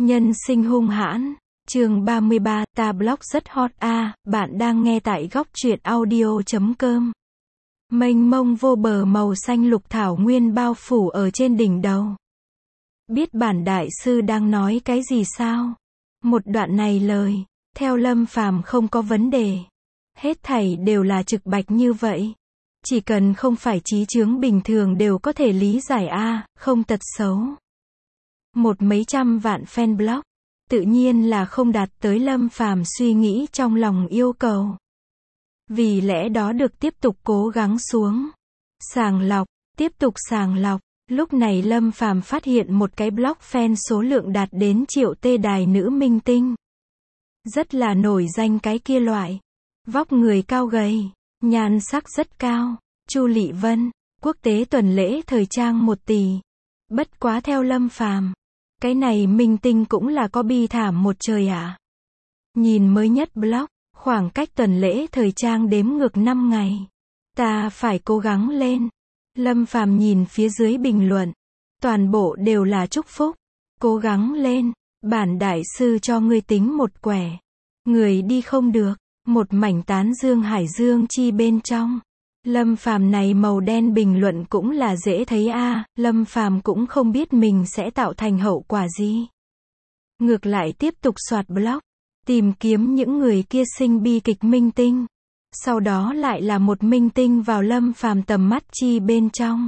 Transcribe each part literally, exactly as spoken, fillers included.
Nhân sinh hung hãn. Chương ba mươi ba, ta blog rất hot a, à, bạn đang nghe tại góc truyện audio chấm com. Mênh mông vô bờ màu xanh lục thảo nguyên bao phủ ở trên đỉnh đầu. Biết bản đại sư đang nói cái gì sao? Một đoạn này lời, theo Lâm Phàm không có vấn đề. Hết thảy đều là trực bạch như vậy. Chỉ cần không phải trí chướng bình thường đều có thể lý giải a, à, không tật xấu. Một mấy trăm vạn fan blog, tự nhiên là không đạt tới Lâm Phàm suy nghĩ trong lòng yêu cầu. Vì lẽ đó được tiếp tục cố gắng xuống. Sàng lọc, tiếp tục sàng lọc. Lúc này Lâm Phàm phát hiện một cái blog fan số lượng đạt đến triệu tê đài nữ minh tinh. Rất là nổi danh cái kia loại. Vóc người cao gầy, nhan sắc rất cao. Chu Lị Vân, quốc tế tuần lễ thời trang một tỷ. Bất quá theo Lâm Phàm, cái này minh tinh cũng là có bi thảm một trời ạ. À. Nhìn mới nhất blog, khoảng cách tuần lễ thời trang đếm ngược năm ngày. Ta phải cố gắng lên. Lâm Phàm nhìn phía dưới bình luận. Toàn bộ đều là chúc phúc. Cố gắng lên. Bản đại sư cho ngươi tính một quẻ. Người đi không được. Một mảnh tán dương hải dương chi bên trong. Lâm Phàm này màu đen bình luận cũng là dễ thấy a, à, Lâm Phàm cũng không biết mình sẽ tạo thành hậu quả gì. Ngược lại tiếp tục soạt blog, tìm kiếm những người kia sinh bi kịch minh tinh. Sau đó lại là một minh tinh vào Lâm Phàm tầm mắt chi bên trong.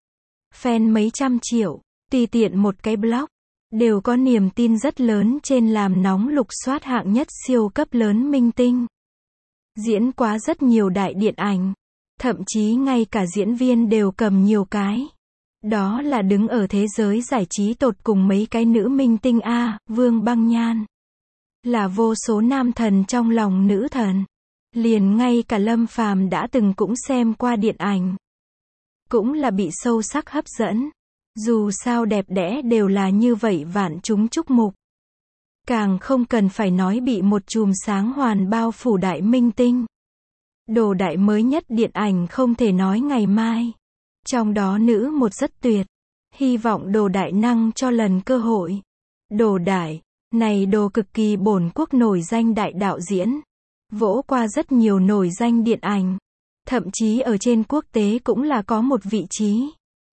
Fan mấy trăm triệu, tùy tiện một cái blog, đều có niềm tin rất lớn trên làm nóng lục soát hạng nhất siêu cấp lớn minh tinh. Diễn quá rất nhiều đại điện ảnh. Thậm chí ngay cả diễn viên đều cầm nhiều cái. Đó là đứng ở thế giới giải trí tột cùng mấy cái nữ minh tinh a, à, Vương Băng Nhan. Là vô số nam thần trong lòng nữ thần. Liền ngay cả Lâm Phàm đã từng cũng xem qua điện ảnh. Cũng là bị sâu sắc hấp dẫn. Dù sao đẹp đẽ đều là như vậy vạn chúng chúc mục. Càng không cần phải nói bị một chùm sáng hoàn bao phủ đại minh tinh. Đồ đại mới nhất điện ảnh không thể nói ngày mai. Trong đó nữ một rất tuyệt. Hy vọng đồ đại năng cho lần cơ hội. Đồ đại, này đồ cực kỳ bổn quốc nổi danh đại đạo diễn. Vỗ qua rất nhiều nổi danh điện ảnh. Thậm chí ở trên quốc tế cũng là có một vị trí.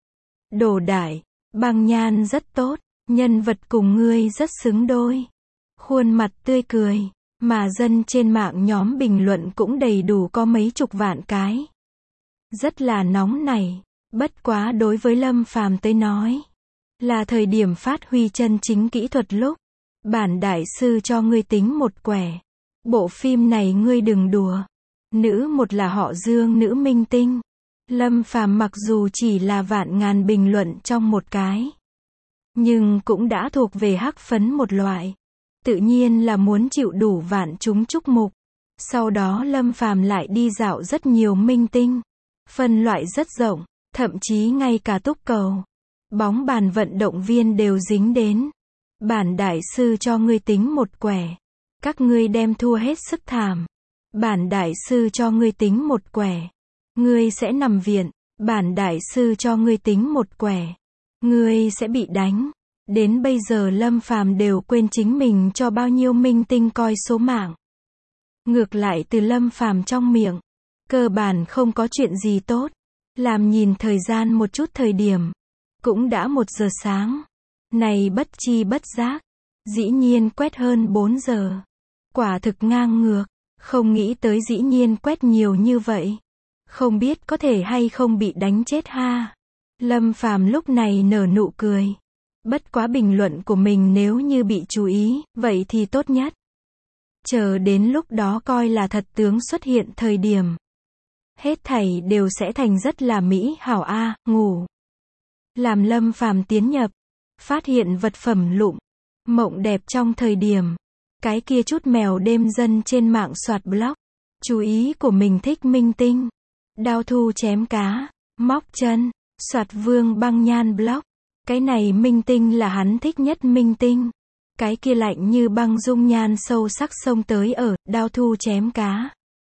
Đồ đại, Băng Nhan rất tốt. Nhân vật cùng ngươi rất xứng đôi. Khuôn mặt tươi cười. Mà dân trên mạng nhóm bình luận cũng đầy đủ có mấy chục vạn cái. Rất là nóng này. Bất quá đối với Lâm Phàm tới nói. Là thời điểm phát huy chân chính kỹ thuật lúc. Bản đại sư cho ngươi tính một quẻ. Bộ phim này ngươi đừng đùa. Nữ một là họ Dương nữ minh tinh. Lâm Phàm mặc dù chỉ là vạn ngàn bình luận trong một cái. Nhưng cũng đã thuộc về hắc phấn một loại. Tự nhiên là muốn chịu đủ vạn chúng chúc mục. Sau đó Lâm Phàm lại đi dạo rất nhiều minh tinh. Phân loại rất rộng, thậm chí ngay cả túc cầu. Bóng bàn vận động viên đều dính đến. Bản đại sư cho ngươi tính một quẻ. Các ngươi đem thua hết sức thảm. Bản đại sư cho ngươi tính một quẻ. Ngươi sẽ nằm viện. Bản đại sư cho ngươi tính một quẻ. Ngươi sẽ bị đánh. Đến bây giờ Lâm Phàm đều quên chính mình cho bao nhiêu minh tinh coi số mạng. Ngược lại từ Lâm Phàm trong miệng, cơ bản không có chuyện gì tốt. Làm nhìn thời gian một chút thời điểm, cũng đã một giờ sáng. Này bất chi bất giác, dĩ nhiên quét hơn bốn giờ. Quả thực ngang ngược, không nghĩ tới dĩ nhiên quét nhiều như vậy. Không biết có thể hay không bị đánh chết ha. Lâm Phàm lúc này nở nụ cười. Bất quá bình luận của mình nếu như bị chú ý, vậy thì tốt nhất. Chờ đến lúc đó coi là thật tướng xuất hiện thời điểm. Hết thảy đều sẽ thành rất là mỹ hảo a, à, ngủ. Làm Lâm Phàm tiến nhập, phát hiện vật phẩm lụm, mộng đẹp trong thời điểm. Cái kia chút mèo đêm dân trên mạng soạt blog. Chú ý của mình thích minh tinh. Đao thu chém cá, móc chân, soạt Vương Băng Nhan blog. Cái này minh tinh là hắn thích nhất minh tinh. Cái kia lạnh như băng dung nhan sâu sắc xông tới ở, đao thu chém cá.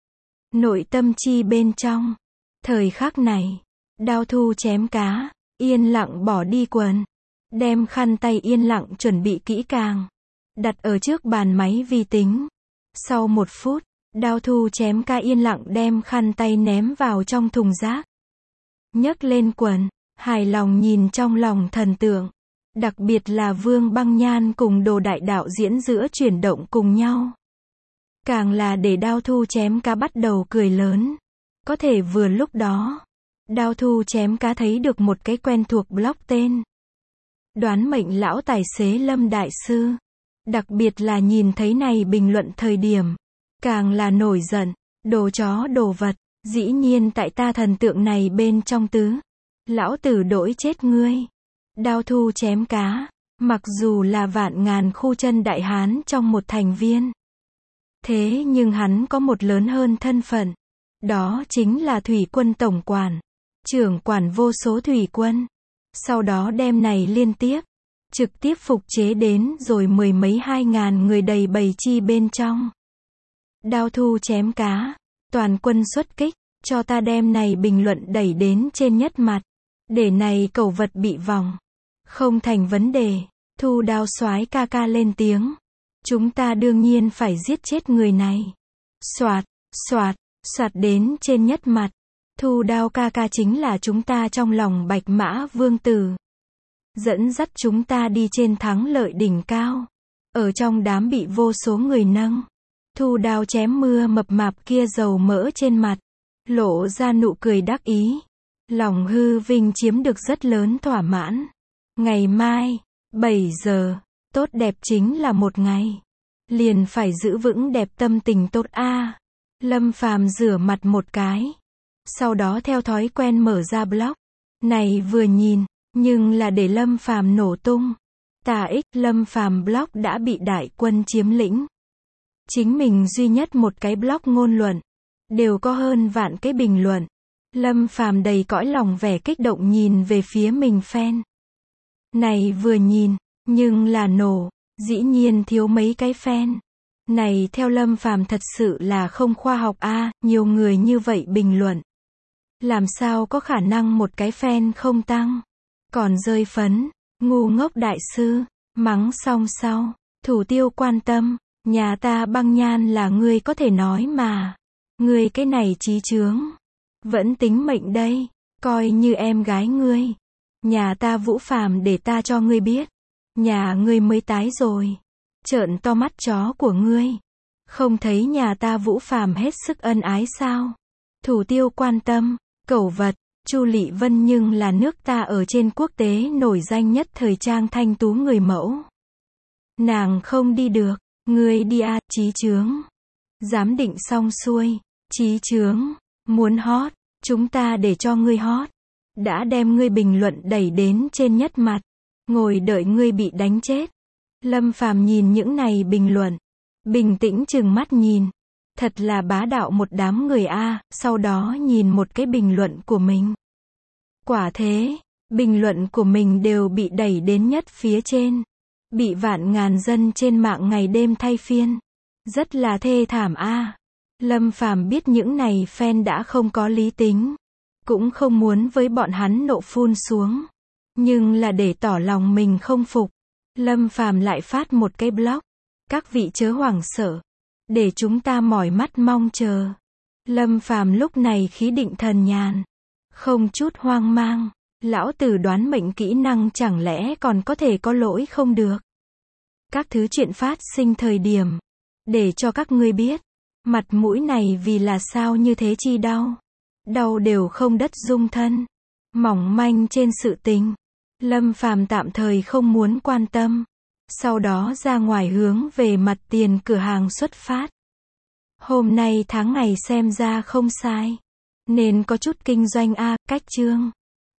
Nội tâm chi bên trong. Thời khắc này, đao thu chém cá, yên lặng bỏ đi quần. Đem khăn tay yên lặng chuẩn bị kỹ càng. đặt ở trước bàn máy vi tính. Sau một phút, Đao Thu Chém Ca yên lặng đem khăn tay ném vào trong thùng rác. Nhấc lên quần, hài lòng nhìn trong lòng thần tượng. Đặc biệt là Vương Băng Nhan cùng Đồ Đại đạo diễn giữa chuyển động cùng nhau. Càng là để Đao Thu Chém Ca bắt đầu cười lớn. Có thể vừa lúc đó, Đao Thu Chém Cá thấy được một cái quen thuộc blog tên Đoán Mệnh Lão Tài xế Lâm Đại Sư. Đặc biệt là nhìn thấy này bình luận thời điểm, càng là nổi giận. Đồ chó đồ vật, dĩ nhiên tại ta thần tượng này bên trong tứ. Lão tử đỗi chết ngươi. Đao Thu Chém Cá, mặc dù là vạn ngàn khu chân đại hán trong một thành viên. Thế nhưng hắn có một lớn hơn thân phận. Đó chính là thủy quân tổng quản. Trưởng quản vô số thủy quân. Sau đó đem này liên tiếp, trực tiếp phục chế đến rồi mười mấy hai ngàn người đầy bầy chi bên trong. Đao Thu Chém Cá, toàn quân xuất kích, cho ta đem này bình luận đẩy đến trên nhất mặt. Để này cẩu vật bị vòng. Không thành vấn đề. Thu Đao soái ca ca lên tiếng. Chúng ta đương nhiên phải giết chết người này. Soạt, soạt, soạt đến trên nhất mặt. Thu Đao ca ca chính là chúng ta trong lòng Bạch Mã Vương Tử. Dẫn dắt chúng ta đi trên thắng lợi đỉnh cao. Ở trong đám bị vô số người nâng. Thu Đao chém mưa mập mạp kia dầu mỡ trên mặt. Lộ ra nụ cười đắc ý. Lòng hư vinh chiếm được rất lớn thỏa mãn. Ngày mai, bảy giờ, tốt đẹp chính là một ngày. Liền phải giữ vững đẹp tâm tình tốt a. Lâm Phàm rửa mặt một cái. Sau đó theo thói quen mở ra blog. Này vừa nhìn, nhưng là để Lâm Phàm nổ tung. Tà ích Lâm Phàm blog đã bị đại quân chiếm lĩnh. Chính mình duy nhất một cái blog ngôn luận. Đều có hơn vạn cái bình luận. Lâm Phàm đầy cõi lòng vẻ kích động nhìn về phía mình fan. Này vừa nhìn, nhưng là nổ, dĩ nhiên thiếu mấy cái fan. Này theo Lâm Phàm thật sự là không khoa học a, à, nhiều người như vậy bình luận. Làm sao có khả năng một cái fan không tăng. Còn rơi phấn, ngu ngốc đại sư, mắng xong sau, Thủ Tiêu quan tâm, nhà ta Băng Nhan là ngươi có thể nói mà. Ngươi cái này trí chướng. Vẫn tính mệnh đây, coi như em gái ngươi. Nhà ta Vũ Phàm để ta cho ngươi biết. Nhà ngươi mới tái rồi. Trợn to mắt chó của ngươi. Không thấy nhà ta Vũ Phàm hết sức ân ái sao? Thủ Tiêu quan tâm, cẩu vật, Chu Lệ Vân nhưng là nước ta ở trên quốc tế nổi danh nhất thời trang thanh tú người mẫu. Nàng không đi được, ngươi đi a, trí chướng. Giám định xong xuôi, trí chướng, muốn hot, chúng ta để cho ngươi hot. Đã đem ngươi bình luận đẩy đến trên nhất mặt, ngồi đợi ngươi bị đánh chết. Lâm Phàm nhìn những này bình luận, bình tĩnh chừng mắt nhìn. Thật là bá đạo một đám người a, sau đó nhìn một cái bình luận của mình. Quả thế, bình luận của mình đều bị đẩy đến nhất phía trên. Bị vạn ngàn dân trên mạng ngày đêm thay phiên. Rất là thê thảm a. Lâm Phàm biết những này fan đã không có lý tính. Cũng không muốn với bọn hắn nộ phun xuống. Nhưng là để tỏ lòng mình không phục. Lâm Phàm lại phát một cái blog. Các vị chớ hoảng sợ. Để chúng ta mỏi mắt mong chờ. Lâm Phàm lúc này khí định thần nhàn. Không chút hoang mang. Lão tử đoán mệnh kỹ năng chẳng lẽ còn có thể có lỗi không được. Các thứ chuyện phát sinh thời điểm. Để cho các ngươi biết. Mặt mũi này vì là sao như thế chi đau. Đau đều không đất dung thân. Mỏng manh trên sự tình. Lâm Phàm tạm thời không muốn quan tâm. Sau đó ra ngoài hướng về mặt tiền cửa hàng xuất phát. Hôm nay tháng ngày xem ra không sai. Nên có chút kinh doanh a, cách chương.